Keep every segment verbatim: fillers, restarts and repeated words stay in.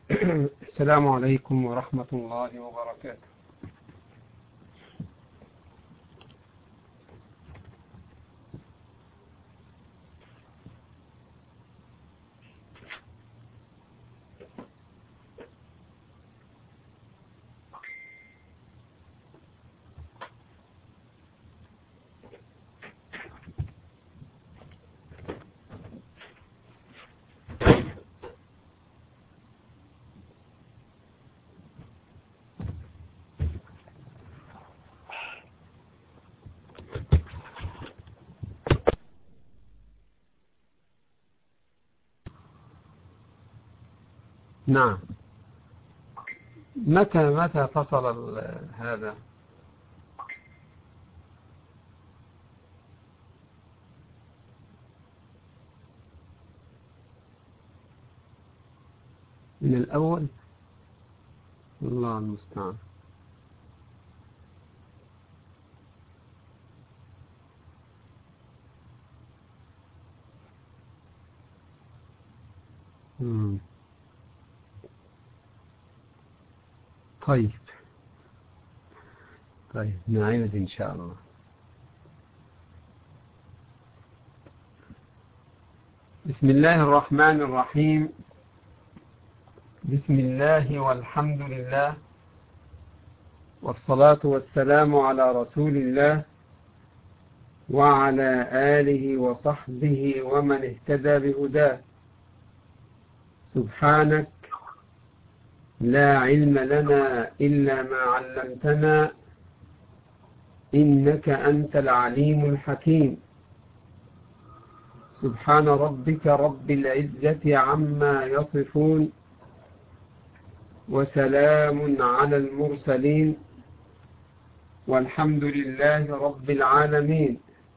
السلام عليكم ورحمة الله وبركاته. نعم. متى متى فصل هذا؟ من الأول. الله المستعان. مم. طيب طيب نعيد إن شاء الله. بسم الله الرحمن الرحيم. بسم الله والحمد لله والصلاة والسلام على رسول الله وعلى آله وصحبه ومن اهتدى بهداه. سبحانك لا علم لنا إلا ما علمتنا إنك أنت العليم الحكيم. سبحان ربك رب العزة عما يصفون وسلام على المرسلين والحمد لله رب العالمين.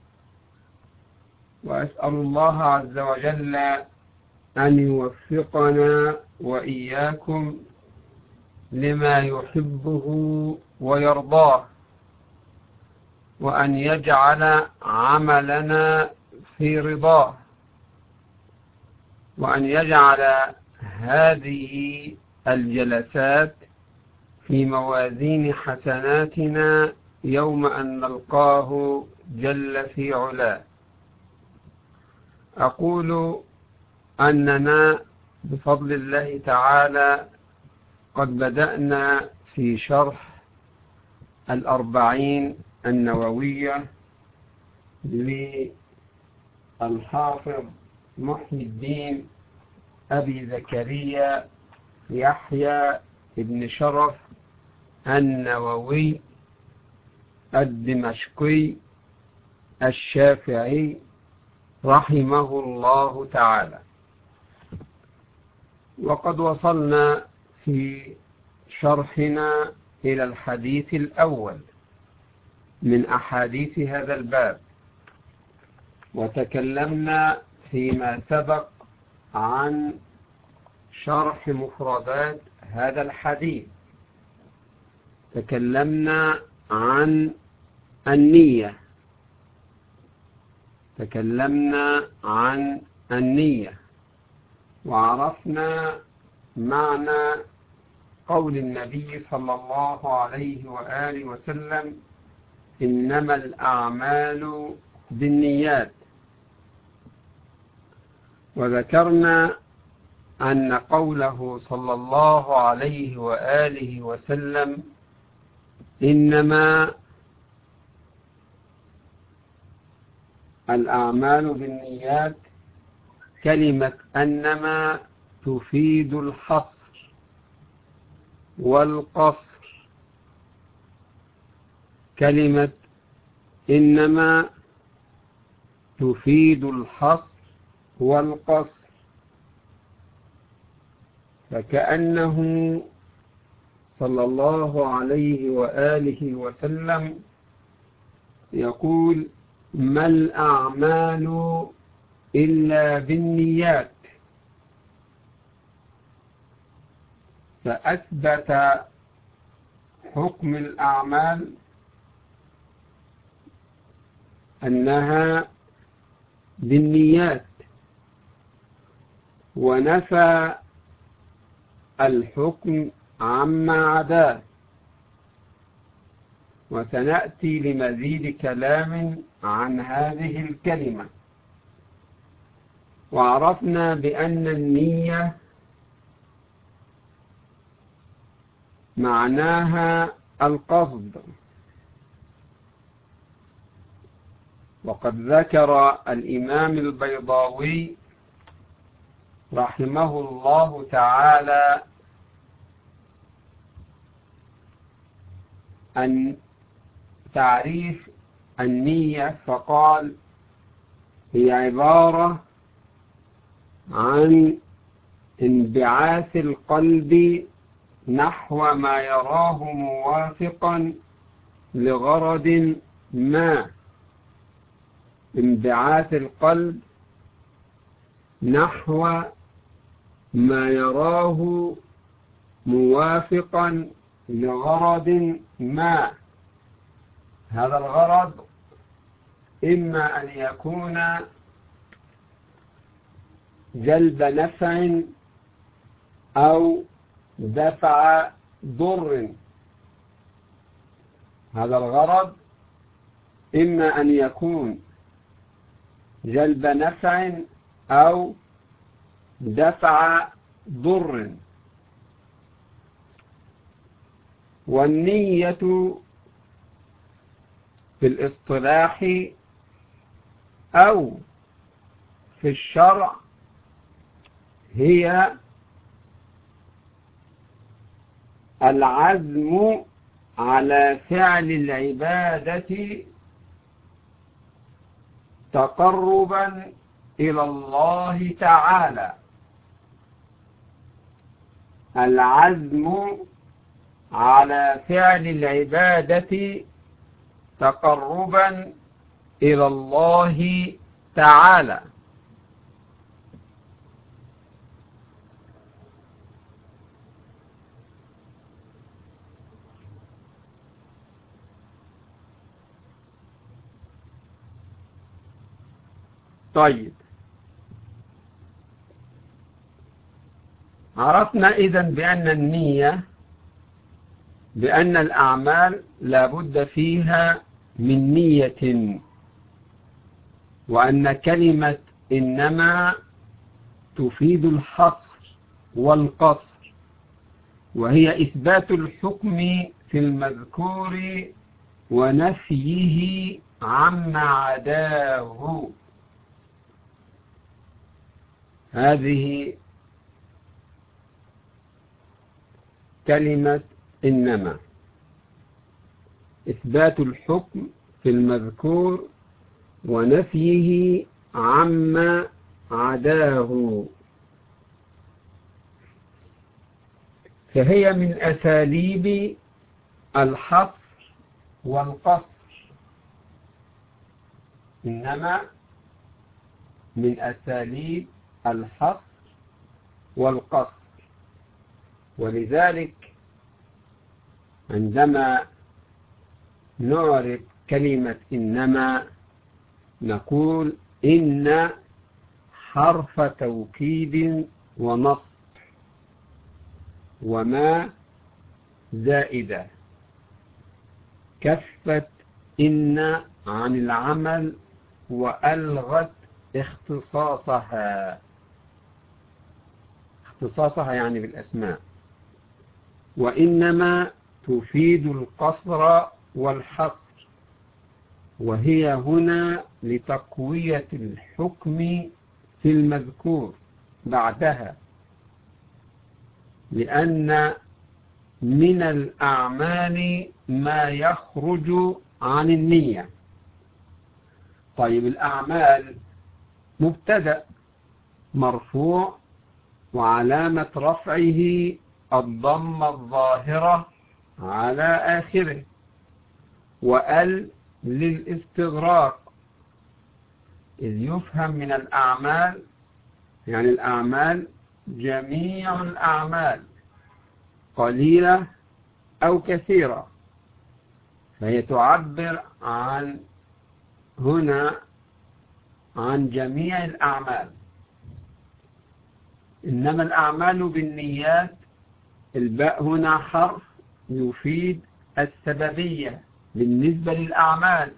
وأسأل الله عز وجل أن يوفقنا وإياكم لما يحبه ويرضاه، وأن يجعل عملنا في رضاه، وأن يجعل هذه الجلسات في موازين حسناتنا يوم أن نلقاه جل في علاه. أقول أننا بفضل الله تعالى قد بدأنا في شرح الأربعين النووية للحافظ محي الدين أبي زكريا يحيى بن شرف النووي الدمشقي الشافعي رحمه الله تعالى. وقد وصلنا في شرحنا إلى الحديث الأول من أحاديث هذا الباب، وتكلمنا فيما سبق عن شرح مفردات هذا الحديث. تكلمنا عن النية تكلمنا عن النية وعرفنا معنى قول النبي صلى الله عليه وآله وسلم: إنما الأعمال بالنيات. وذكرنا أن قوله صلى الله عليه وآله وسلم إنما الأعمال بالنيات، كلمة أنما تفيد الحصر والقصر. كلمة إنما تفيد الحصر والقصر، فكأنه صلى الله عليه وآله وسلم يقول: ما الأعمال إلا بالنيات. فأثبت حكم الأعمال أنها بالنيات، ونفى الحكم عما عداه. وسنأتي لمزيد كلام عن هذه الكلمة. وعرفنا بأن النية معناها القصد. وقد ذكر الإمام البيضاوي رحمه الله تعالى أن تعريف النية، فقال: هي عبارة عن انبعاث القلب نحو ما يراه موافقا لغرض ما. انبعاث القلب نحو ما يراه موافقا لغرض ما. هذا الغرض إما أن يكون جلب نفع أو دفع ضر. هذا الغرض إما أن يكون جلب نفع أو دفع ضر. والنية في الاصطلاح أو في الشرع هي العزم على فعل العبادة تقربا إلى الله تعالى. العزم على فعل العبادة تقربا إلى الله تعالى. طيب، عرفنا إذن بأن النية بأن الأعمال لا بد فيها من نية، وأن كلمة إنما تفيد الحصر والقصر، وهي إثبات الحكم في المذكور ونفيه عما عداه. هذه كلمة إنما، إثبات الحكم في المذكور ونفيه عما عداه. فهي من أساليب الحصر والقصر. إنما من أساليب الحصر والقصر. ولذلك عندما نعرف كلمة إنما نقول إن حرف توكيد ونصب، وما زائدة، كفت إن عن العمل وألغت اختصاصها. اختصاصها يعني بالأسماء. وإنما تفيد القصر والحصر، وهي هنا لتقوية الحكم في المذكور بعدها، لأن من الأعمال ما يخرج عن النية. طيب، الأعمال مبتدأ مرفوع وعلامة رفعه الضمة الظاهرة على آخره، وأل للاستغراق، إذ يفهم من الأعمال يعني الأعمال جميع الأعمال قليلة أو كثيرة، فهي تعبر عن هنا عن جميع الأعمال. إنما الأعمال بالنيات الباء هنا حرف يفيد السببية بالنسبة للأعمال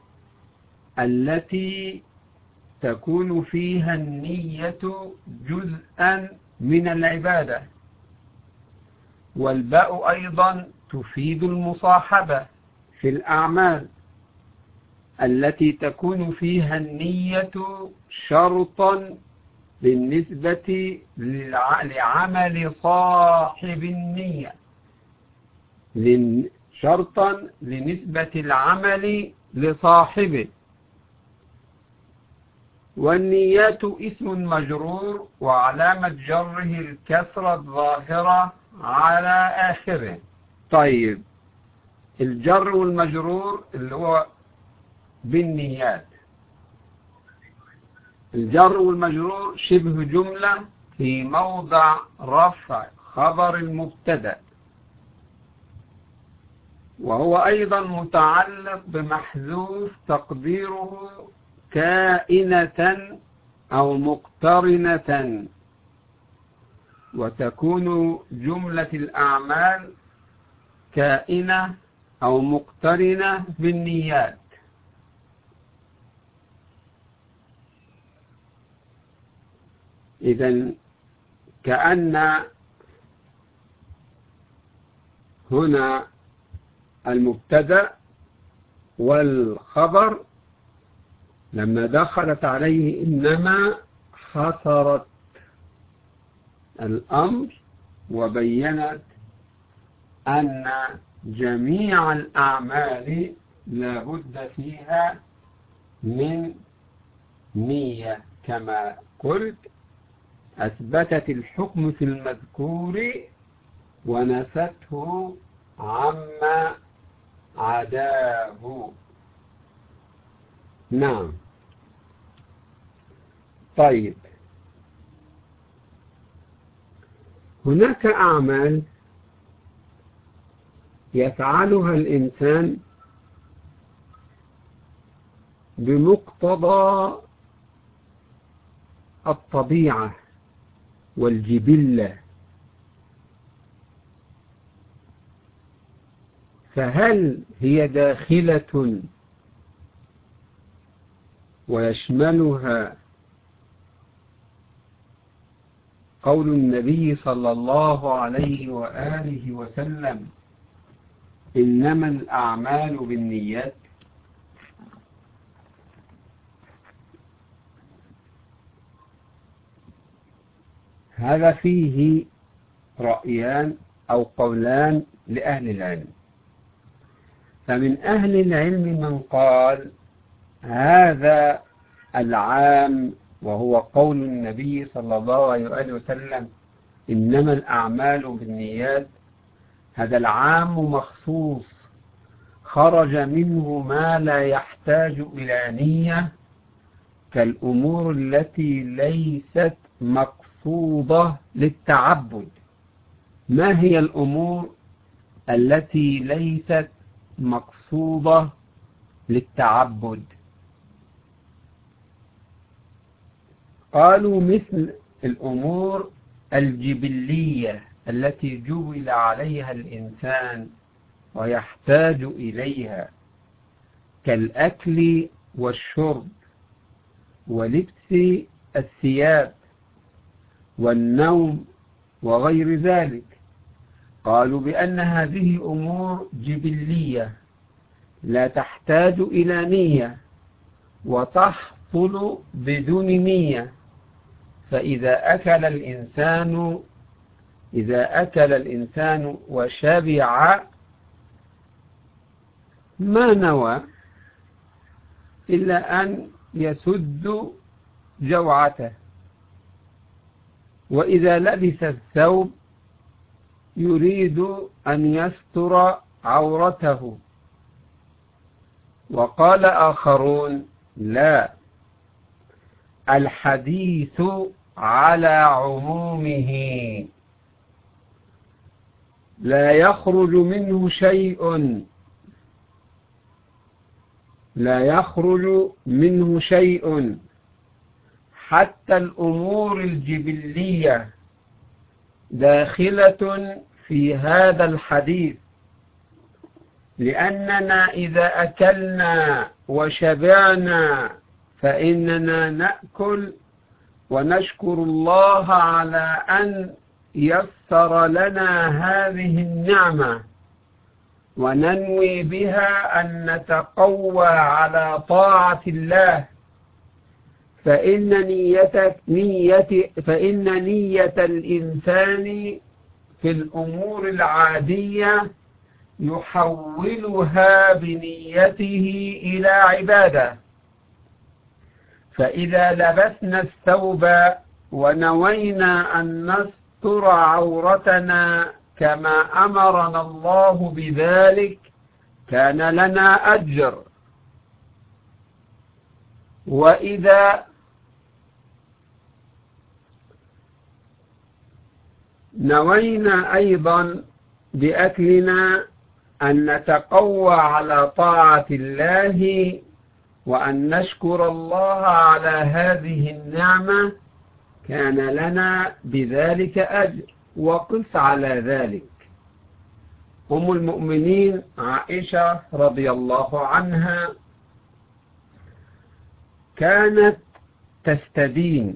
التي تكون فيها النية جزءا من العبادة، والباء أيضا تفيد المصاحبة في الأعمال التي تكون فيها النية شرطا بالنسبة لعمل صاحب النية، شرطا لنسبة العمل لصاحبه. والنيات اسم مجرور وعلامة جره الكسرة الظاهرة على آخره. طيب الجر والمجرور اللي هو بالنيات، الجر والمجرور شبه جملة في موضع رفع خبر المبتدأ، وهو أيضا متعلق بمحذوف تقديره كائنة أو مقترنة، وتكون جملة الأعمال كائنة أو مقترنة بالنيات. إذن كأن هنا المبتدأ والخبر لما دخلت عليه إنما حصرت الأمر وبينت أن جميع الأعمال لا بد فيها من نية، كما قلت أثبتت الحكم في المذكور ونفته عما عداه. نعم. طيب هناك أعمال يفعلها الإنسان بمقتضى الطبيعة والجبلة، فهل هي داخلة ويشملها قول النبي صلى الله عليه وآله وسلم إنما الأعمال بالنيات؟ هذا فيه رأيان أو قولان لأهل العلم. فمن أهل العلم من قال هذا العام وهو قول النبي صلى الله عليه وآله وسلم إنما الأعمال بالنيات، هذا العام مخصوص خرج منه ما لا يحتاج إلى نية، كالأمور التي ليست مقصودة للتعبد. ما هي الأمور التي ليست مقصودة للتعبد؟ قالوا مثل الأمور الجبلية التي جبل عليها الإنسان ويحتاج إليها، كالأكل والشرب ولبس الثياب والنوم وغير ذلك. قالوا بأن هذه أمور جبلية لا تحتاج إلى نية وتحصل بدون نية. فإذا أكل الإنسان إذا أكل الإنسان وشبع ما نوى إلا أن يسد جوعته، وإذا لبس الثوب يريد أن يستر عورته. وقال آخرون لا، الحديث على عمومه لا يخرج منه شيء لا يخرج منه شيء حتى الأمور الجبلية داخلة في هذا الحديث، لأننا إذا أكلنا وشبعنا فإننا نأكل ونشكر الله على أن يسر لنا هذه النعمة، وننوي بها أن نتقوى على طاعة الله، فإن نية نية فإن نية الإنسان في الأمور العادية يحولها بنيته إلى عبادة. فإذا لبسنا الثوب ونوينا أن نستر عورتنا كما أمرنا الله بذلك كان لنا أجر. وإذا نوينا أيضا بأكلنا أن نتقوى على طاعة الله وأن نشكر الله على هذه النعمة كان لنا بذلك أجر. وقس على ذلك أم المؤمنين عائشة رضي الله عنها كانت تستدين،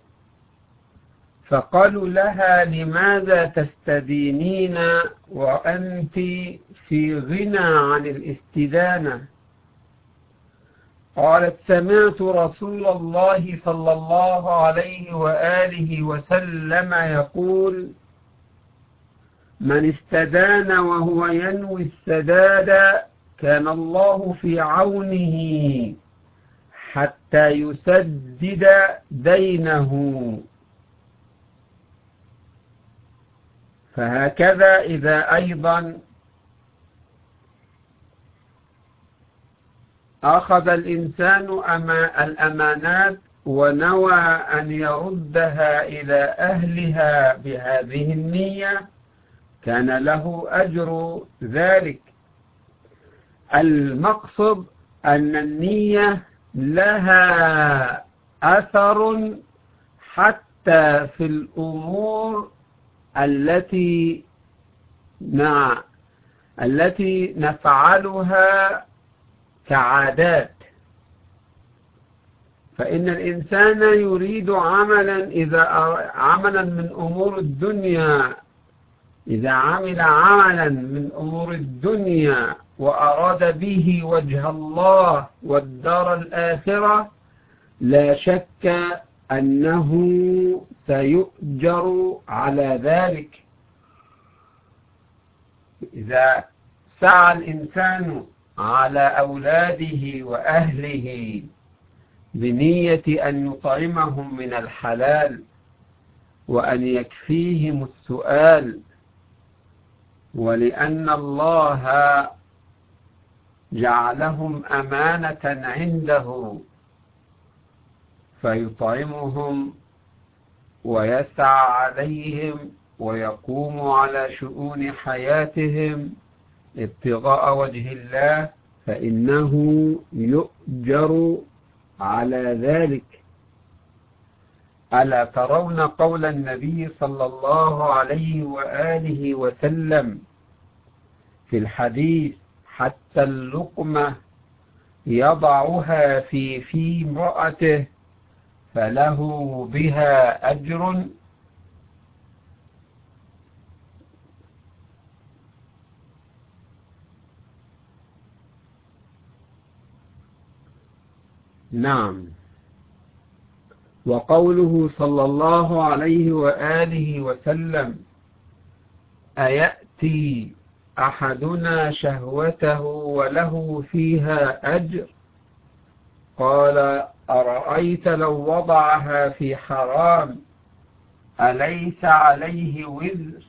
فقالوا لها: لماذا تستدينين وأنت في غنى عن الاستدانة؟ قالت: سمعت رسول الله صلى الله عليه وآله وسلم يقول: من استدان وهو ينوي السداد كان الله في عونه حتى يسدد دينه. فهكذا إذا أيضا أخذ الإنسان الأمانات ونوى أن يردها إلى أهلها بهذه النية كان له أجر ذلك. المقصد أن النية لها أثر حتى في الأمور التي نع التي نفعلها كعادات. فإن الإنسان يريد عملا إذا عملا من أمور الدنيا إذا عمل عملا من أمور الدنيا وأراد به وجه الله والدار الآخرة لا شك أنه سيؤجر على ذلك. إذا سعى الإنسان على أولاده وأهله بنية أن يطعمهم من الحلال وأن يكفيهم السؤال، ولأن الله جعلهم أمانة عنده فيطعمهم ويسعى عليهم ويقوم على شؤون حياتهم ابتغاء وجه الله، فإنه يؤجر على ذلك. ألا ترون قول النبي صلى الله عليه وآله وسلم في الحديث: حتى اللقمة يضعها في في امرأته فله بها أجر. نعم. وقوله صلى الله عليه وآله وسلم: أيأتي أحدنا شهوته وله فيها أجر؟ قال: أرأيت لو وضعها في حرام أليس عليه وزر؟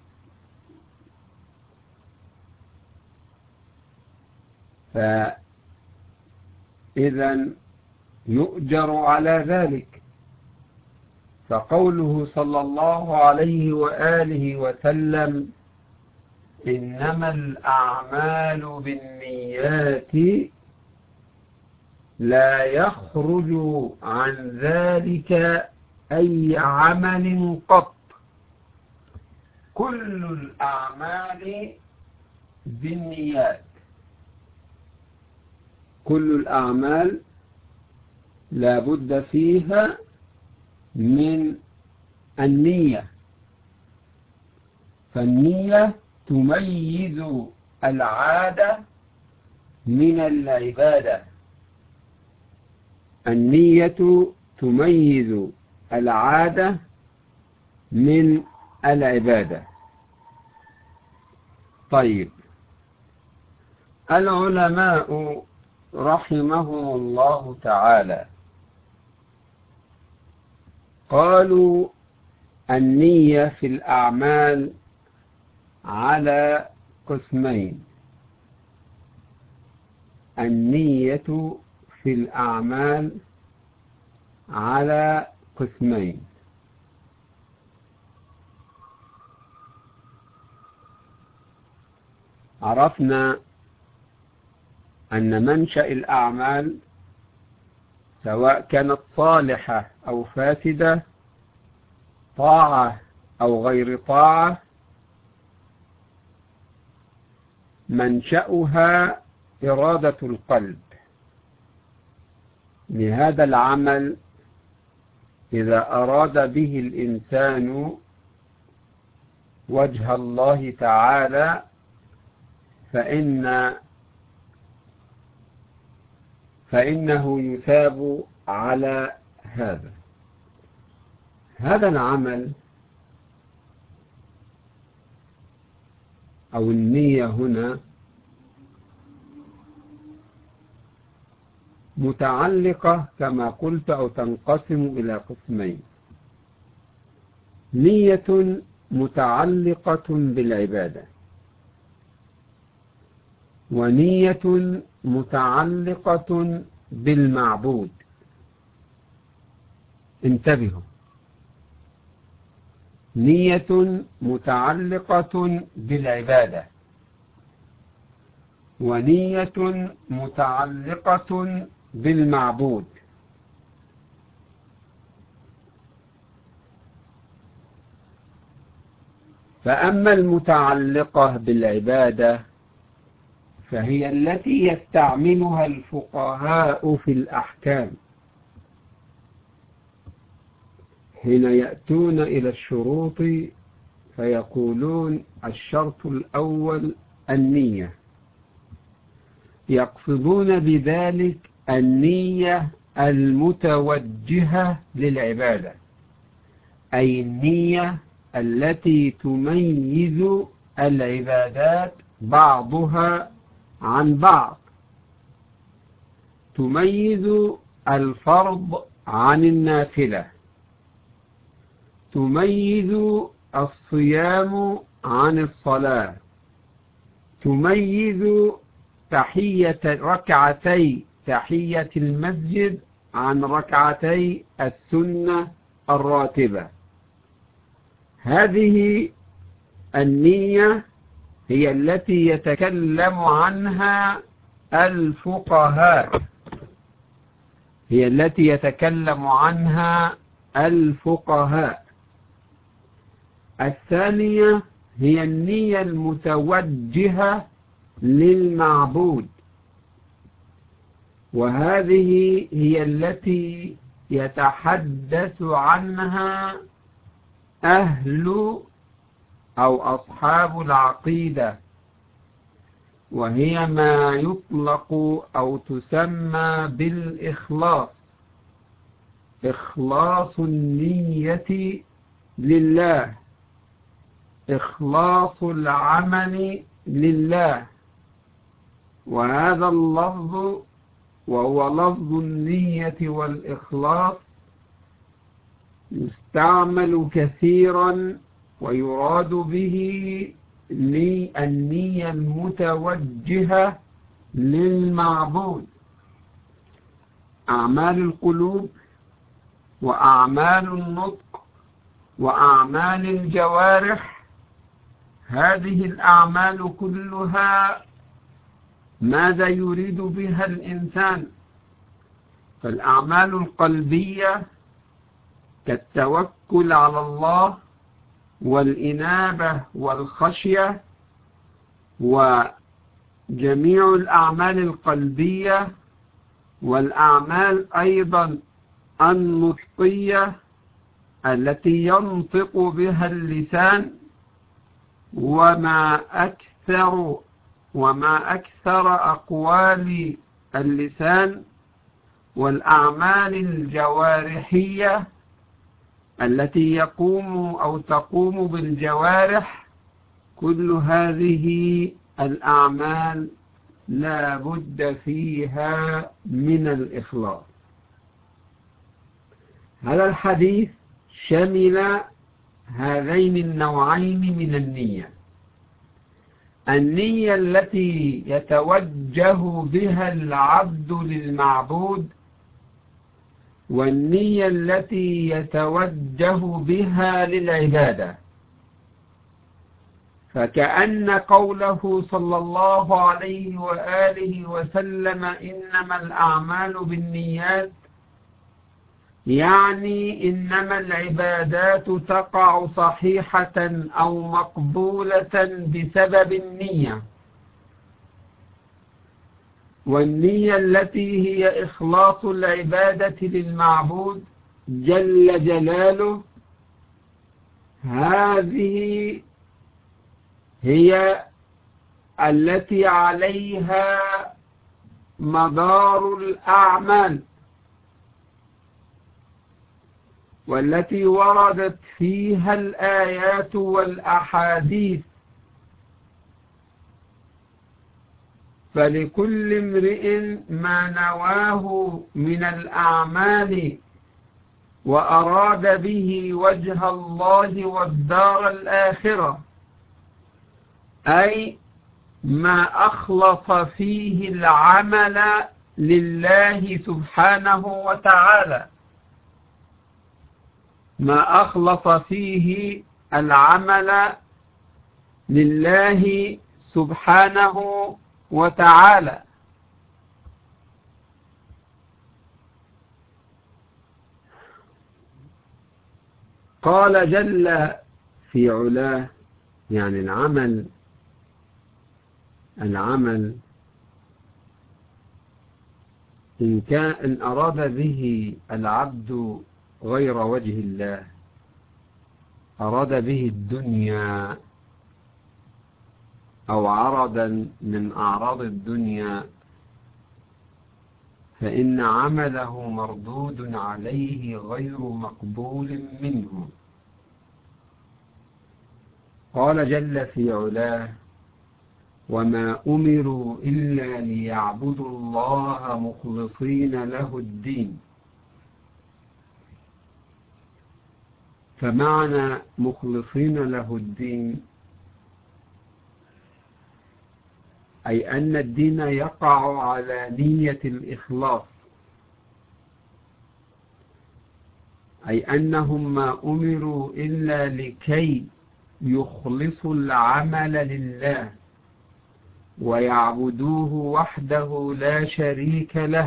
فإذا يؤجر على ذلك. فقوله صلى الله عليه وآله وسلم: إنما الأعمال بالنيات لا يخرج عن ذلك أي عمل قط. كل الأعمال بالنيات، كل الأعمال لا بد فيها من النية، فالنية تميز العادة من العبادة، النية تميز العادة من العبادة. طيب، العلماء رحمهم الله تعالى قالوا النية في الأعمال على قسمين، النية في الأعمال على قسمين. عرفنا أن منشأ الأعمال سواء كانت صالحة أو فاسدة، طاعة أو غير طاعة، منشأها إرادة القلب لهذا العمل. إذا أراد به الإنسان وجه الله تعالى فإن فإنه يثاب على هذا. هذا العمل أو النية هنا متعلقة كما قلت أو تنقسم إلى قسمين: نية متعلقة بالعبادة، ونية متعلقة بالمعبود. انتبهوا، نية متعلقة بالعبادة، ونية متعلقة بالمعبود. فأما المتعلقة بالعبادة فهي التي يستعملها الفقهاء في الأحكام حين يأتون إلى الشروط فيقولون الشرط الأول النية، يقصدون بذلك النية المتوجهة للعبادة، أي النية التي تميز العبادات بعضها عن بعض، تميز الفرض عن النافلة، تميز الصيام عن الصلاة، تميز تحية ركعتي تحية المسجد عن ركعتي السنة الراتبة. هذه النية هي التي يتكلم عنها الفقهاء، هي التي يتكلم عنها الفقهاء. الثانية هي النية المتوجهة للمعبود، وهذه هي التي يتحدث عنها أهل أو أصحاب العقيدة، وهي ما يطلق أو تسمى بالإخلاص، إخلاص النية لله، إخلاص العمل لله. وهذا اللفظ وهو لفظ النية والإخلاص يستعمل كثيرا ويراد به النية المتوجهة للمعبود. أعمال القلوب وأعمال النطق وأعمال الجوارح، هذه الأعمال كلها ماذا يريد بها الإنسان؟ فالأعمال القلبية كالتوكل على الله والإنابة والخشية، وجميع الأعمال القلبية، والأعمال أيضا النطقية التي ينطق بها اللسان، وما أكثر وما أكثر أقوال اللسان، والأعمال الجوارحية التي يقوم أو تقوم بالجوارح. كل هذه الأعمال لا بد فيها من الإخلاص. هذا الحديث شمل هذين النوعين من النية: النية التي يتوجه بها العبد للمعبود، والنية التي يتوجه بها للعبادة. فكأن قوله صلى الله عليه وآله وسلم إنما الأعمال بالنيات يعني إنما العبادات تقع صحيحة أو مقبولة بسبب النية، والنية التي هي إخلاص العبادة للمعبود جل جلاله، هذه هي التي عليها مدار الأعمال، والتي وردت فيها الآيات والأحاديث. فلكل امرئ ما نواه من الأعمال وأراد به وجه الله والدار الآخرة، أي ما أخلص فيه العمل لله سبحانه وتعالى، ما أخلص فيه العمل لله سبحانه وتعالى. قال جل في علاه، يعني العمل العمل إن كان إن أراد به العبد غير وجه الله، أراد به الدنيا أو عرضا من أعراض الدنيا، فإن عمله مردود عليه غير مقبول منه. قال جل في علاه: وما أمروا إلا ليعبدوا الله مخلصين له الدين. فمعنى مخلصين له الدين أي أن الدين يقع على نية الإخلاص، أي أنهم ما أمروا إلا لكي يخلصوا العمل لله ويعبدوه وحده لا شريك له،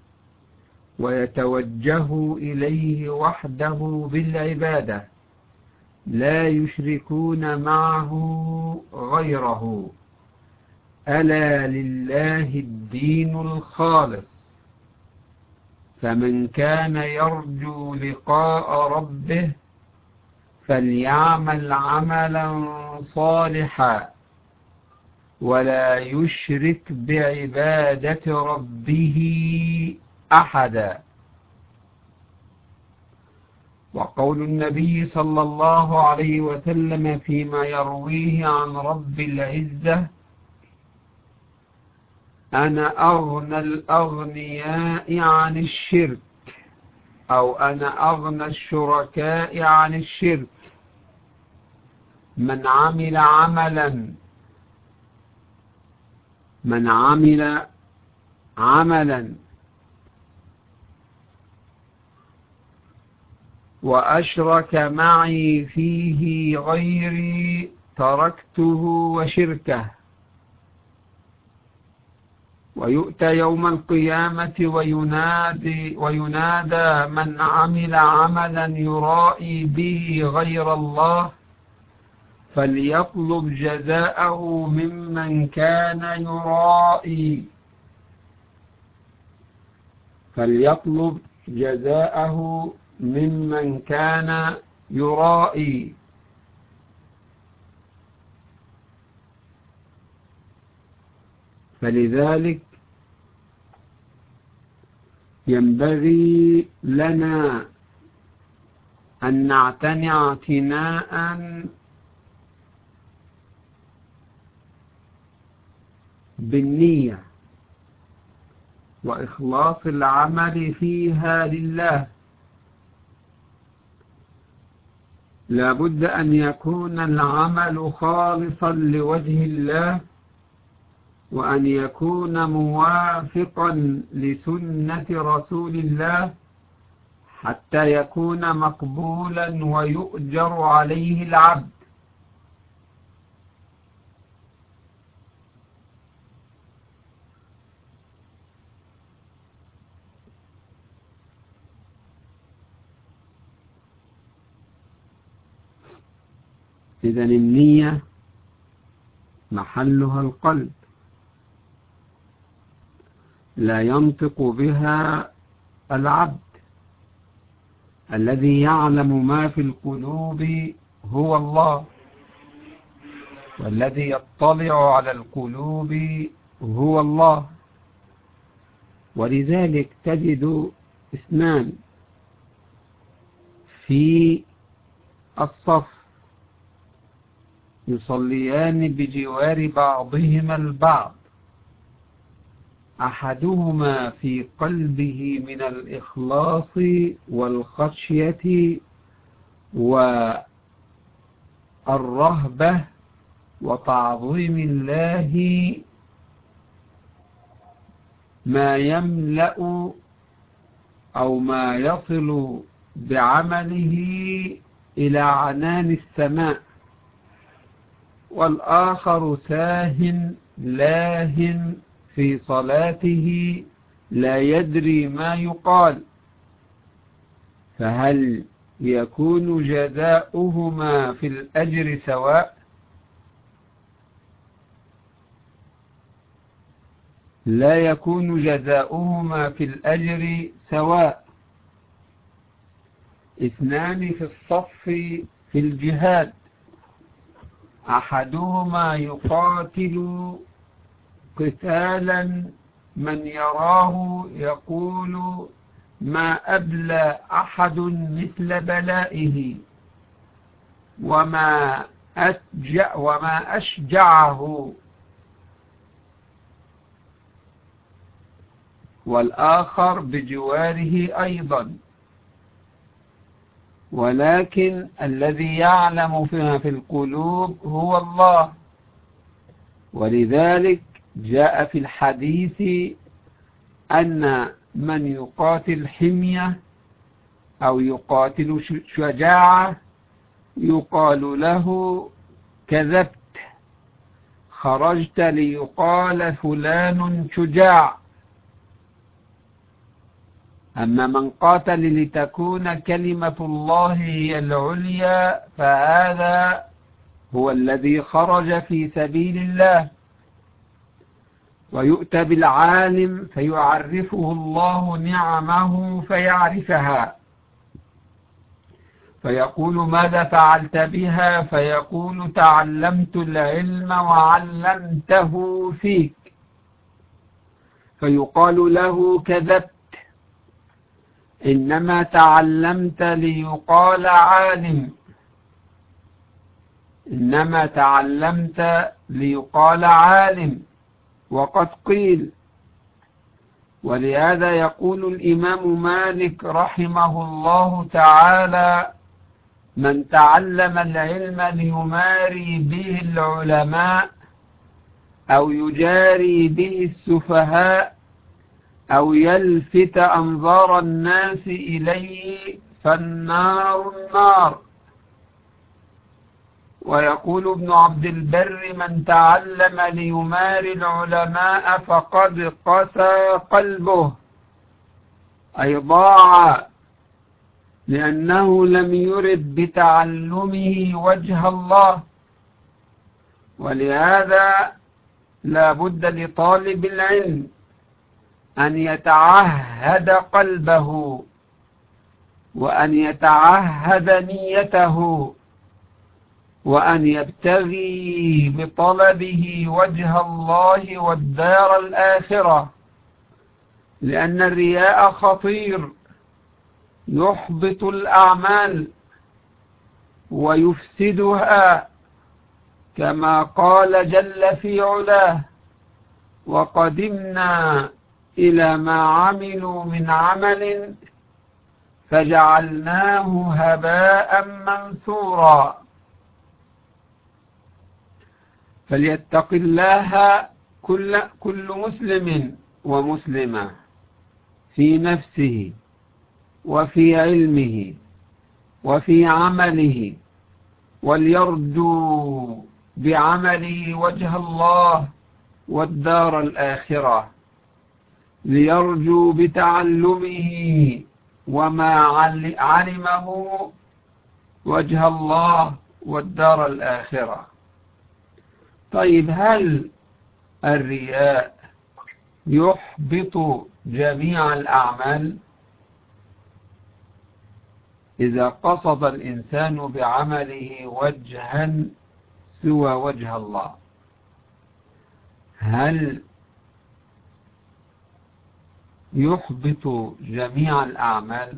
ويتوجهوا إليه وحده بالعبادة، لا يشركون معه غيره. ألا لله الدين الخالص. فمن كان يرجو لقاء ربه فليعمل عملا صالحا ولا يشرك بعبادة ربه أحدا. وقول النبي صلى الله عليه وسلم فيما يرويه عن رب العزة: أنا أغنى الأغنياء عن الشرك، أو أنا أغنى الشركاء عن الشرك. من عمل عملا من عمل عملا وأشرك معي فيه غيري تركته وشركه. ويؤتى يوم القيامة وينادي, وينادى من عمل عملا يرائي به غير الله فليطلب جزاءه ممن كان يرائي فليطلب جزاءه ممن كان يرائي فلذلك ينبغي لنا أن نعتني اعتناء بالنية وإخلاص العمل فيها لله. لا بد أن يكون العمل خالصا لوجه الله، وأن يكون موافقا لسنة رسول الله حتى يكون مقبولا ويؤجر عليه العبد. إذن النية محلها القلب، لا ينطق بها العبد. الذي يعلم ما في القلوب هو الله، والذي يطلع على القلوب هو الله. ولذلك تجد اثنان في الصف يصليان بجوار بعضهما البعض، أحدهما في قلبه من الإخلاص والخشية والرهبة وتعظيم الله ما يملأ أو ما يصل بعمله إلى عنان السماء، والآخر ساه لاه في صلاته لا يدري ما يقال. فهل يكون جزاؤهما في الأجر سواء؟ لا يكون جزاؤهما في الأجر سواء. اثنان في الصف في الجهاد، أحدهما يقاتل قتالا من يراه يقول ما أبلى أحد مثل بلائه وما أشجع وما أشجعه، والآخر بجواره أيضا، ولكن الذي يعلم فيها في القلوب هو الله. ولذلك جاء في الحديث أن من يقاتل حمية أو يقاتل شجاعة يقال له كذبت، خرجت ليقال فلان شجاع. أما من قاتل لتكون كلمة الله هي العليا فهذا هو الذي خرج في سبيل الله. ويؤتى بالعالم فيعرفه الله نعمه فيعرفها، فيقول ماذا فعلت بها؟ فيقول تعلمت العلم وعلمته فيك، فيقال له كذبت، إنما تعلمت ليقال عالم، إنما تعلمت ليقال عالم، وقد قيل. ولهذا يقول الإمام مالك رحمه الله تعالى من تعلم العلم ليماري به العلماء أو يجاري به السفهاء أو يلفت أنظار الناس إليه فالنار النار. ويقول ابن عبد البر من تعلم ليماري العلماء فقد قسى قلبه، أي ضاع، لأنه لم يرد بتعلمه وجه الله ولهذا لا بد لطالب العلم أن يتعهد قلبه وأن يتعهد نيته وأن يبتغي بطلبه وجه الله والدار الآخرة، لأن الرياء خطير يحبط الأعمال ويفسدها، كما قال جل في علاه: وقدمنا إلى ما عملوا من عمل فجعلناه هباء منثورا. فليتق الله كل, كل مسلم ومسلمة في نفسه وفي علمه وفي عمله، وليرجو بعمله وجه الله والدار الآخرة، ليرجو بتعلمه وما علمه وجه الله والدار الآخرة. طيب، هل الرياء يحبط جميع الأعمال؟ إذا قصد الإنسان بعمله وجها سوى وجه الله، هل يحبط جميع الأعمال؟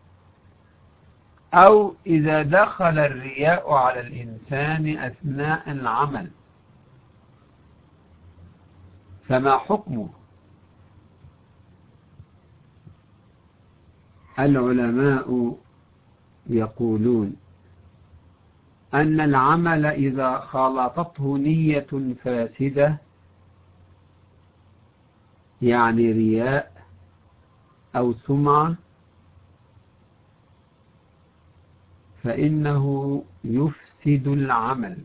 أو إذا دخل الرياء على الإنسان أثناء العمل فما حكمه؟ العلماء يقولون أن العمل إذا خالطته نية فاسدة، يعني رياء أو سمعة، فإنه يفسد العمل.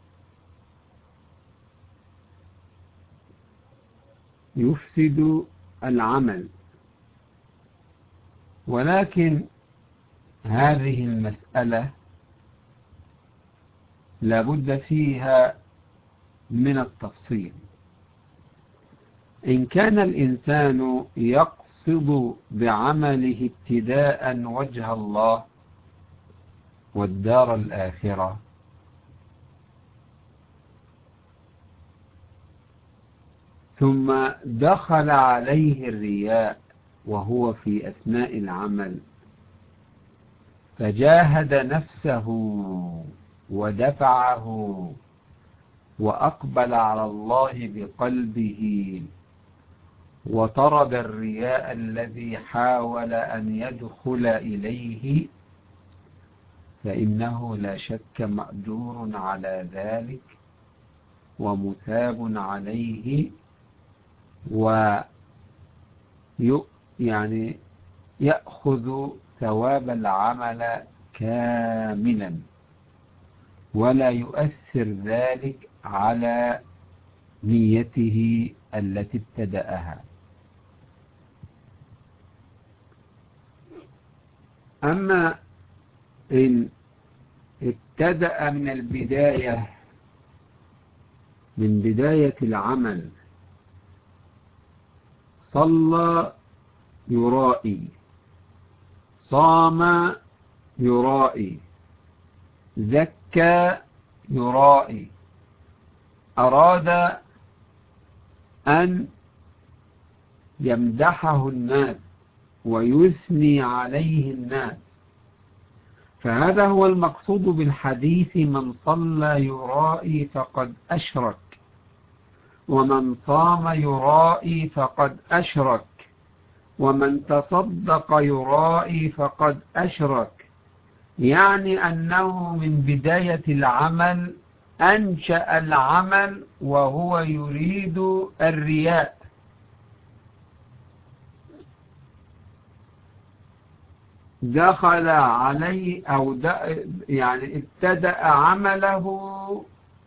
يفسد العمل. ولكن هذه المسألة لابد فيها من التفصيل. إن كان الإنسان يقصد بعمله ابتداء وجه الله والدار الآخرة، ثم دخل عليه الرياء وهو في أثناء العمل، فجاهد نفسه ودفعه وأقبل على الله بقلبه وطرد الرياء الذي حاول أن يدخل إليه، فإنه لا شك مأجور على ذلك ومثاب عليه، و يعني يأخذ ثواب العمل كاملا، ولا يؤثر ذلك على نيته التي ابتدأها. أما إن ابتدأ من البداية من بداية العمل، صلى يرائي، صام يرائي، زكى يرائي، أراد أن يمدحه الناس ويثني عليه الناس، فهذا هو المقصود بالحديث: من صلى يرائي فقد أشرك، ومن صام يرائي فقد أشرك، ومن تصدق يرائي فقد أشرك. يعني أنه من بداية العمل أنشأ العمل وهو يريد الرياء. دخل عليه أو يعني ابتدأ عمله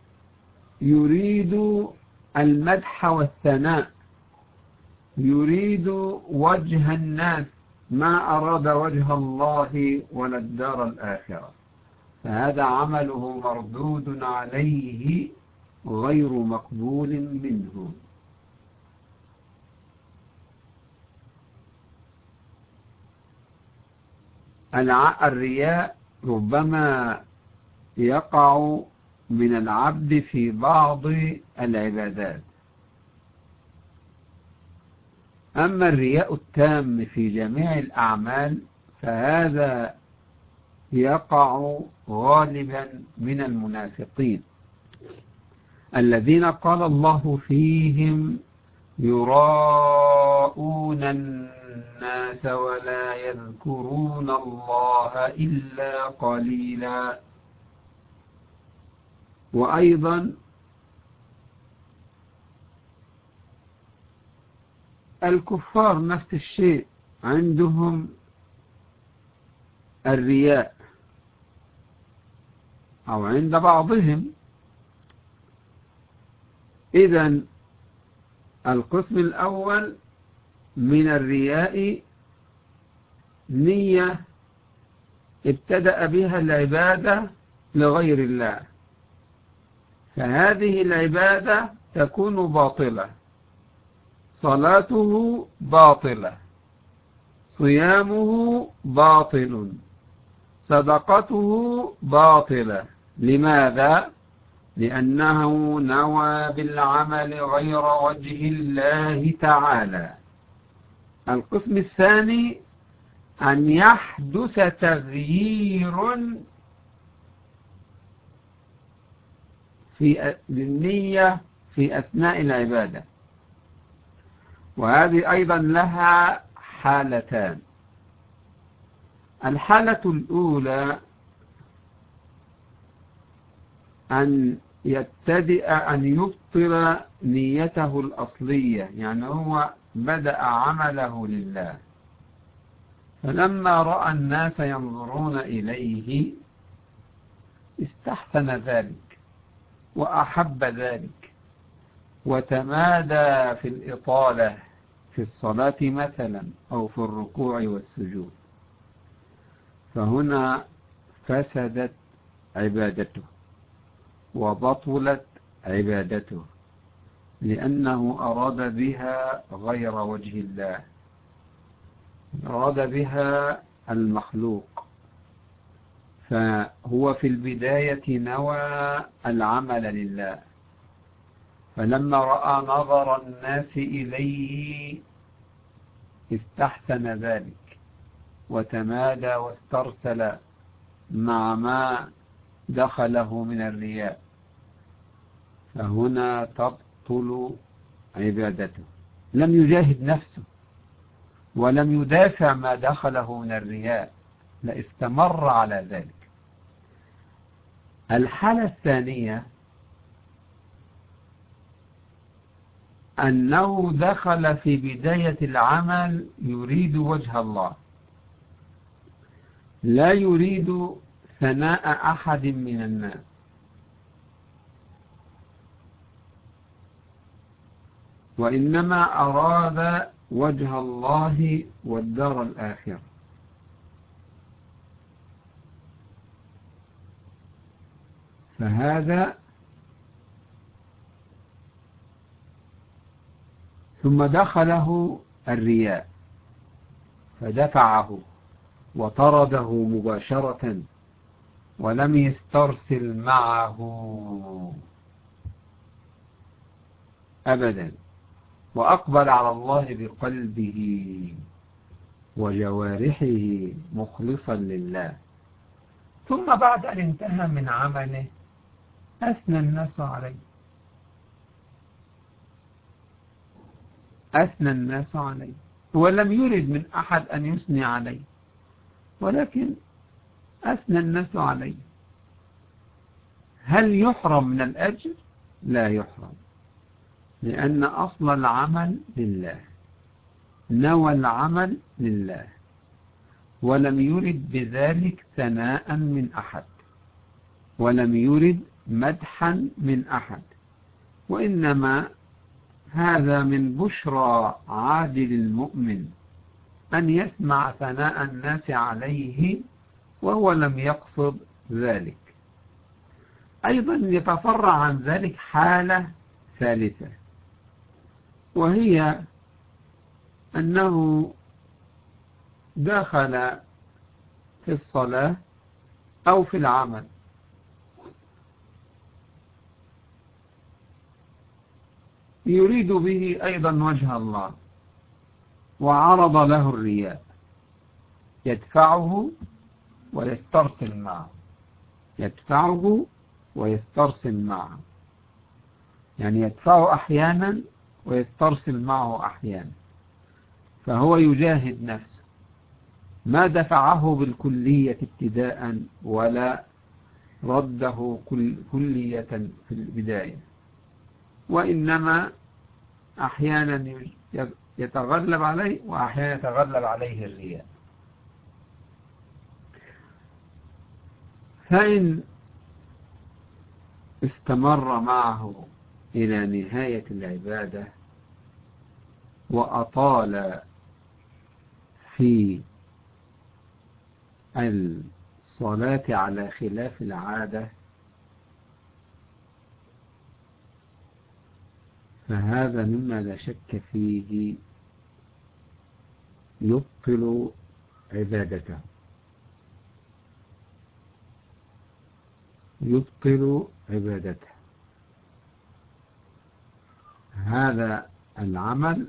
يريد المدح والثناء، يريد وجه الناس، ما أراد وجه الله ولا الدار الآخرة، فهذا عمله مردود عليه غير مقبول منه. الرياء ربما يقع من العبد في بعض العبادات، أما الرياء التام في جميع الأعمال فهذا يقع غالبا من المنافقين الذين قال الله فيهم يراءون الناس ولا يذكرون الله إلا قليلا. وأيضا الكفار نفس الشيء، عندهم الرياء أو عند بعضهم. إذن القسم الأول من الرياء نية ابتدأ بها العبادة لغير الله، فهذه العبادة تكون باطلة، صلاته باطلة، صيامه باطل، صدقته باطلة. لماذا؟ لأنه نوى بالعمل غير وجه الله تعالى. القسم الثاني أن يحدث تغيير في النية في أثناء العبادة، وهذه أيضا لها حالتان. الحالة الأولى أن يبتدئ أن يبطل نيته الأصلية، يعني هو بدأ عمله لله، فلما رأى الناس ينظرون إليه استحسن ذلك وأحب ذلك وتمادى في الإطالة في الصلاة مثلا أو في الركوع والسجود، فهنا فسدت عبادته وبطلت عبادته، لأنه أراد بها غير وجه الله، أراد بها المخلوق. فهو في البداية نوى العمل لله، فلما رأى نظر الناس إليه استحسن ذلك وتمادى واسترسل مع ما دخله من الرياء، فهنا تبطل عبادته. لم يجاهد نفسه ولم يدافع ما دخله من الرياء، لاستمر على ذلك. الحالة الثانية أنه دخل في بداية العمل يريد وجه الله، لا يريد ثناء أحد من الناس، وإنما أراد وجه الله والدار الآخرة. فهذا ثم دخله الرياء فدفعه وطرده مباشرة ولم يسترسل معه أبدا، وأقبل على الله بقلبه وجوارحه مخلصا لله. ثم بعد أن انتهى من عمله أثنى الناس عليه، أثنى الناس عليه، ولم يرد من أحد أن يثني عليه، ولكن أثنى الناس عليه. هل يحرم من الأجر؟ لا يحرم، لأن أصل العمل لله، نوى العمل لله، ولم يرد بذلك ثناء من أحد، ولم يرد مدحا من أحد، وإنما هذا من بشرى عادل المؤمن أن يسمع ثناء الناس عليه وهو لم يقصد ذلك. أيضا يتفرع عن ذلك حالة ثالثة، وهي أنه دخل في الصلاة أو في العمل يريد به أيضا وجه الله وعرض له الرياء، يدفعه ويسترسل معه، يدفعه ويسترسل معه، يعني يدفعه أحيانا ويسترسل معه أحيانا، فهو يجاهد نفسه، ما دفعه بالكلية ابتداء ولا رده كل كلية في البداية، وإنما أحيانا يتغلب عليه وأحيانا يتغلب عليه الرياء. فإن استمر معه إلى نهاية العبادة وأطال في الصلاة على خلاف العادة، فهذا مما لا شك فيه يبطل عبادته، يبطل عبادته. هذا العمل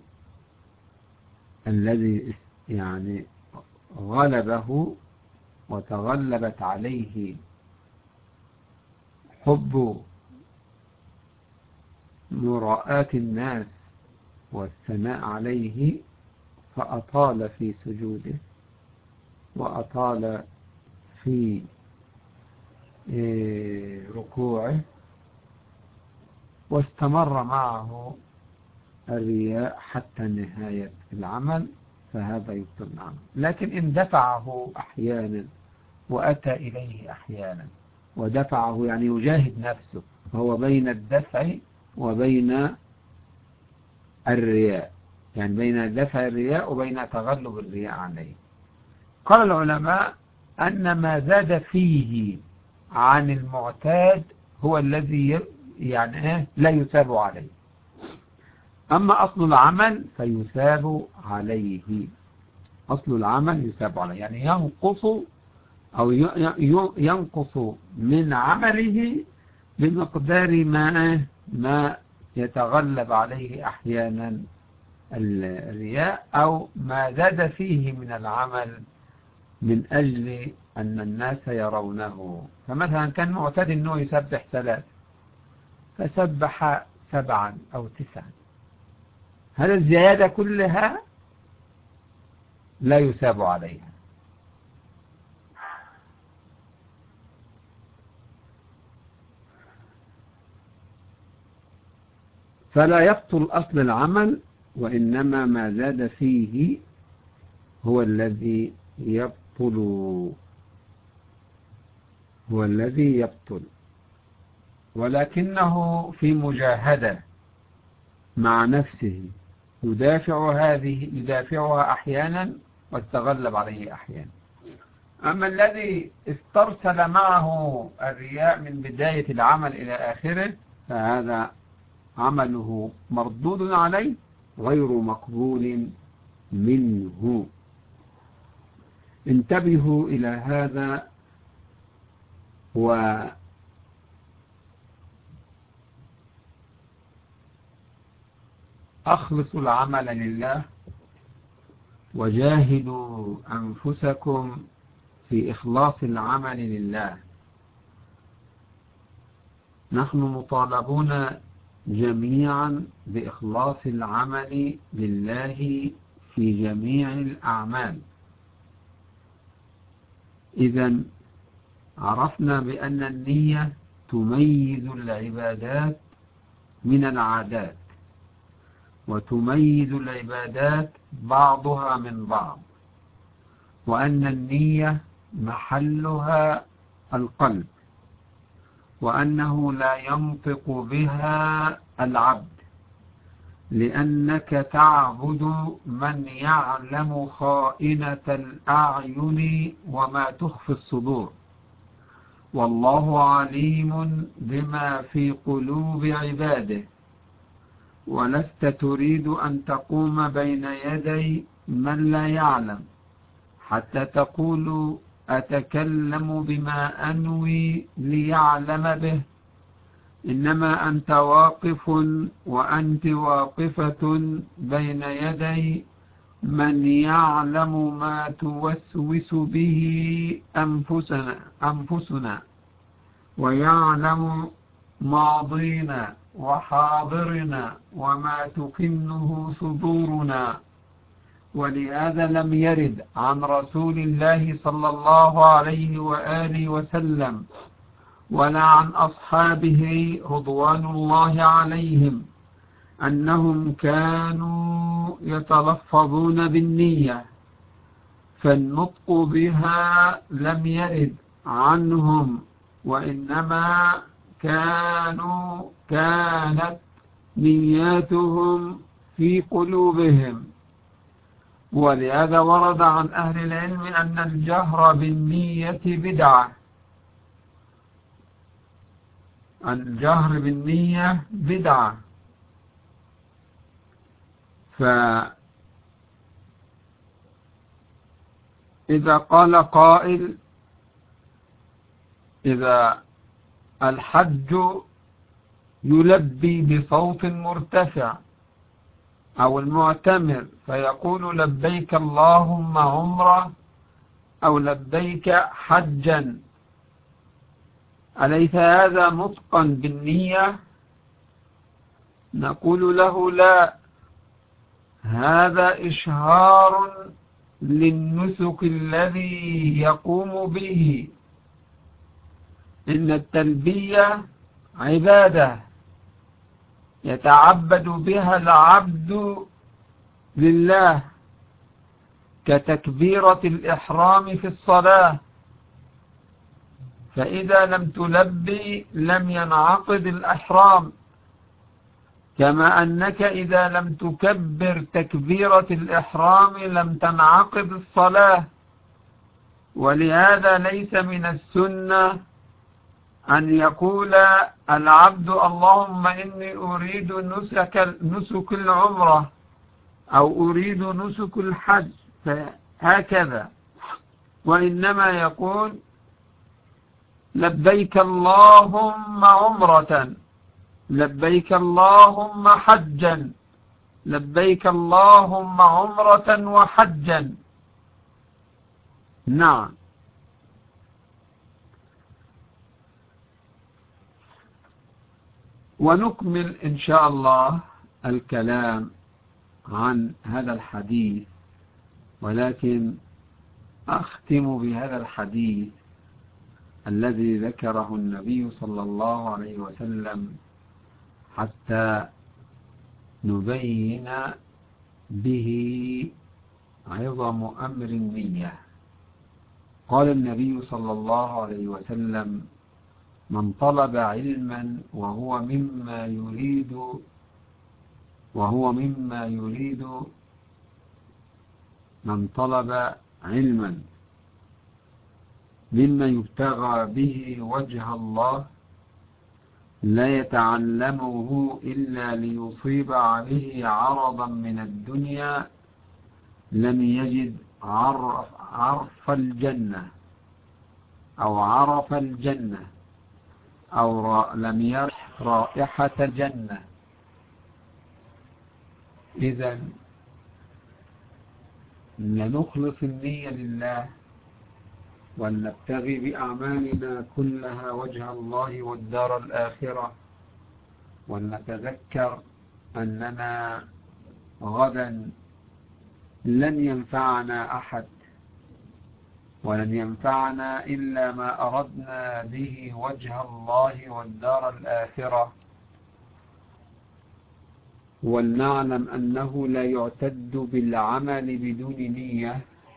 الذي يعني غلبه وتغلبت عليه حب مراءة الناس والثناء عليه، فأطال في سجوده وأطال في ركوعه واستمر معه الرياء حتى نهاية العمل، فهذا يبطل العمل. لكن إن دفعه أحيانا وأتى إليه أحيانا، ودفعه يعني يجاهد نفسه، فهو بين الدفع وبين الرياء، يعني بين دفع الرياء وبين تغلب الرياء عليه. قال العلماء أن ما زاد فيه عن المعتاد هو الذي يعني لا يثاب عليه، أما أصل العمل فيثاب عليه، أصل العمل يثاب عليه، يعني ينقص أو ينقص من عمله بمقدار ما ما يتغلب عليه أحيانا الرياء، أو ما زاد فيه من العمل من أجل أن الناس يرونه. فمثلا كان معتاد أنه يسبح ثلاث فسبح سبعا أو تسعا، هذا الزيادة كلها لا يثاب عليها. فلا يبطل أصل العمل، وإنما ما زاد فيه هو الذي يبطل، هو الذي يبطل، ولكنه في مجاهدة مع نفسه يدافع هذه يدافعها أحيانا وتتغلب عليه أحيانا. أما الذي استرسل معه الرياء من بداية العمل إلى آخره فهذا عمله مردود عليه غير مقبول منه. انتبهوا إلى هذا وأخلصوا العمل لله، وجاهدوا أنفسكم في إخلاص العمل لله. نحن مطالبون جميعا بإخلاص العمل لله في جميع الأعمال. إذن عرفنا بأن النية تميز العبادات من العادات، وتميز العبادات بعضها من بعض، وأن النية محلها القلب، وأنه لا ينطق بها العبد، لأنك تعبد من يعلم خائنة الأعين وما تخفي الصدور، والله عليم بما في قلوب عباده، ولست تريد أن تقوم بين يدي من لا يعلم حتى تقول أتكلم بما أنوي ليعلم به، إنما أنت واقف وأنت واقفة بين يدي من يعلم ما توسوس به أنفسنا, أنفسنا ويعلم ماضينا وحاضرنا وما تكنه صدورنا. ولهذا لم يرد عن رسول الله صلى الله عليه وآله وسلم ولا عن أصحابه رضوان الله عليهم أنهم كانوا يتلفظون بالنية، فالنطق بها لم يرد عنهم، وإنما كانوا كانت نياتهم في قلوبهم. ولهذا ورد عن أهل العلم أن الجهر بالنية بدعة، الجهر بالنية بدعة. فإذا قال قائل إذا الحج يلبي بصوت مرتفع، أو المعتمر فيقول لبيك اللهم عمرة أو لبيك حجا، أليس هذا نطقا بالنية؟ نقول له لا، هذا إشهار للنسك الذي يقوم به. إن التلبية عبادة يتعبد بها العبد لله، كتكبيرة الإحرام في الصلاة، فإذا لم تلبي لم ينعقد الإحرام، كما أنك إذا لم تكبر تكبيرة الإحرام لم تنعقد الصلاة. ولهذا ليس من السنة أن يقول العبد اللهم إني أريد نسك, نسك العمرة أو أريد نسك الحج هكذا، وإنما يقول لبيك اللهم عمرة، لبيك اللهم حجا، لبيك اللهم عمرة وحجا. نعم. ونكمل إن شاء الله الكلام عن هذا الحديث، ولكن أختم بهذا الحديث الذي ذكره النبي صلى الله عليه وسلم حتى نبين به عظم أمر النية. قال النبي صلى الله عليه وسلم من طلب علما وهو مما يريد وهو مما يريد من طلب علما مما يبتغى به وجه الله لا يتعلمه إلا ليصيب عليه عرضا من الدنيا لم يجد عرف, عرف الجنة أو عرف الجنة أو لم يرح رائحة الجنة. إذن لنخلص النية لله، ولنبتغي بأعمالنا كلها وجه الله والدار الآخرة، ولنتذكر أننا غدا لن ينفعنا أحد، ولن ينفعنا إلا ما أردنا به وجه الله والدار الآخرة. ولنعلم أنه لا يعتد بالعمل بدون نية،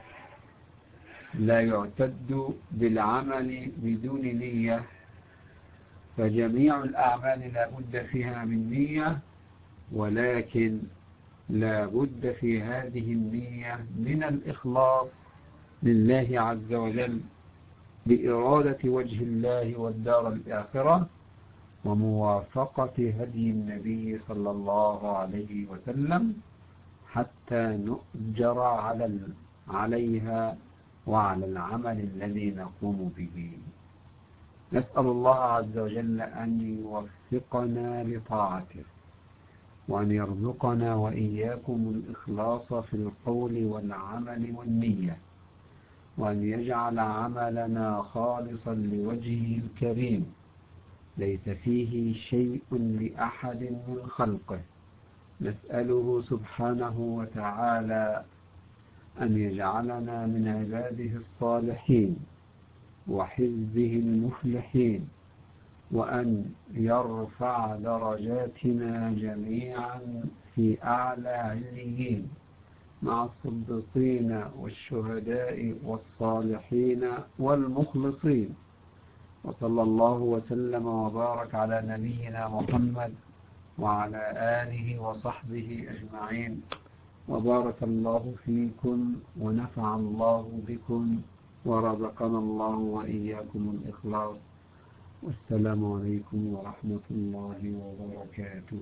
لا يعتد بالعمل بدون نية، فجميع الأعمال لا بد فيها من نية، ولكن لا بد في هذه النية من الإخلاص لله عز وجل، بإرادة وجه الله والدار الآخرة وموافقة هدي النبي صلى الله عليه وسلم حتى نؤجر على عليها وعلى العمل الذي نقوم به. نسأل الله عز وجل أن يوفقنا لطاعته وأن يرزقنا وإياكم الإخلاص في القول والعمل والنية، وأن يجعل عملنا خالصا لوجهه الكريم ليس فيه شيء لأحد من خلقه. نسأله سبحانه وتعالى أن يجعلنا من عباده الصالحين وحزبه المفلحين، وأن يرفع درجاتنا جميعا في أعلى عليين مع الصديقين والشهداء والصالحين والمخلصين. وصلى الله وسلم وبارك على نبينا محمد وعلى آله وصحبه أجمعين، وبارك الله فيكم ونفع الله بكم ورزقنا الله وإياكم الإخلاص. والسلام عليكم ورحمة الله وبركاته.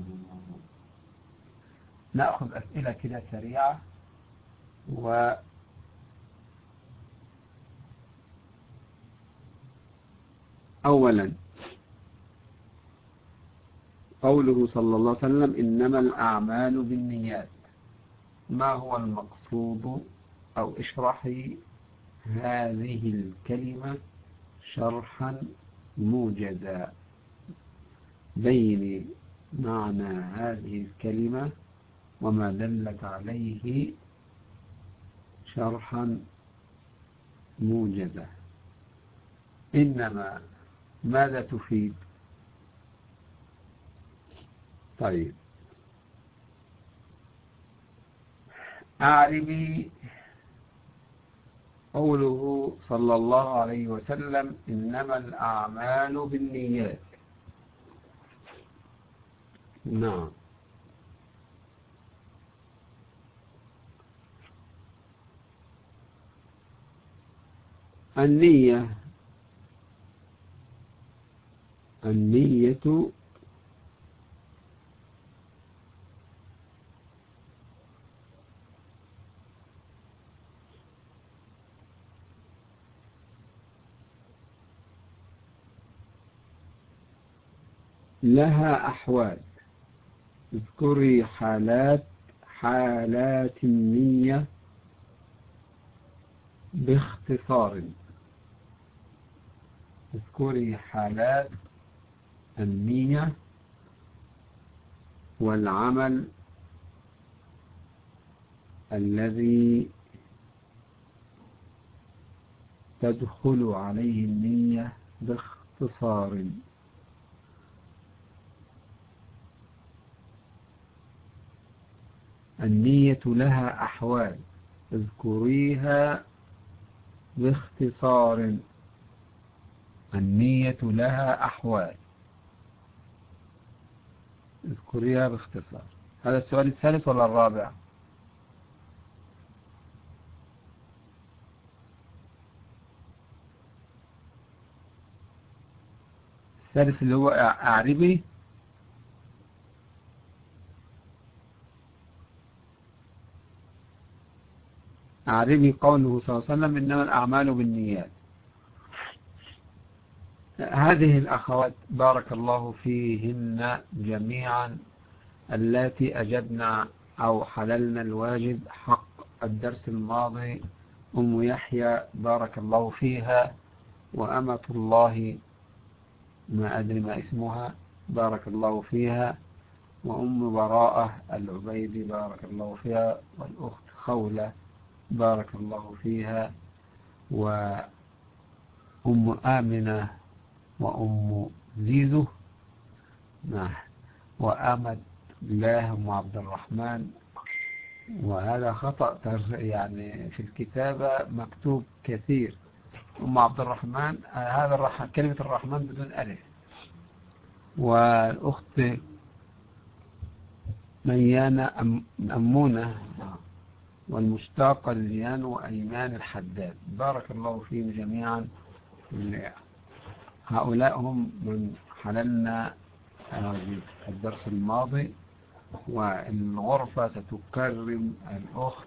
نأخذ أسئلة كده سريعة. و أولا قوله صلى الله عليه وسلم إنما الأعمال بالنيات، ما هو المقصود؟ أو اشرحي هذه الكلمة شرحا موجزا، بيني معنى هذه الكلمة وما دلت عليه شرحا موجزا. إنما ماذا تفيد؟ طيب، أعربي قوله صلى الله عليه وسلم إنما الأعمال بالنيات. نعم، النية النية لها أحوال. اذكري حالات حالات النية باختصار. اذكري حالات النية والعمل الذي تدخل عليه النية باختصار. النية لها أحوال، اذكريها باختصار. النية لها أحوال، اذكريها باختصار. هذا السؤال الثالث ولا الرابع؟ الثالث اللي هو أعربي. أعربي قوله صلى الله عليه وسلم إنما الأعمال بالنيات. هذه الأخوات بارك الله فيهن جميعا اللاتي أجبنا أو حللنا الواجب حق الدرس الماضي، أم يحيى بارك الله فيها، وأمة الله ما أدري ما اسمها بارك الله فيها، وأم براءة العبيدي بارك الله فيها، والأخت خولة بارك الله فيها، وأم آمنة، وأم زيزو، وأمة الله، أم عبد الرحمن. وهذا خطأ يعني في الكتابة مكتوب كثير أم عبد الرحمن، هذا الرحمن كلمة الرحمن بدون ألف. والأخت ميانة أمونة، والمشتاقة ليان وأيمان الحداد بارك الله فيهم جميعا هؤلاء هم من حللنا الدرس الماضي. والغرفة ستكرم الأخت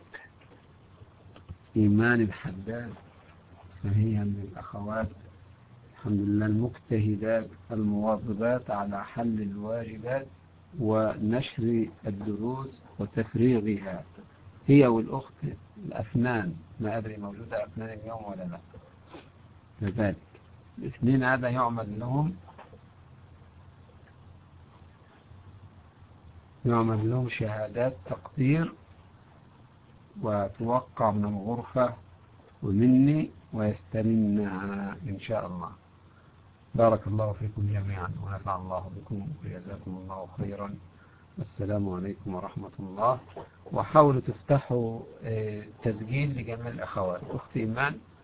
إيمان الحداد، فهي من الأخوات الحمد لله المجتهدات المواظبات على حل الواجبات ونشر الدروس وتفريغها، هي والأخت الأفنان، ما أدري موجودة أفنان اليوم ولا لا. لذلك الاثنين هذا يعمل لهم يعمل لهم شهادات تقدير وتوقع من الغرفة ومني ويستلمنها إن شاء الله. بارك الله فيكم جميعا ونفع الله بكم وجزاكم الله خيرا. السلام عليكم ورحمة الله. وحاولوا تفتحوا تسجيل لجميع الأخوات. أختي إيمان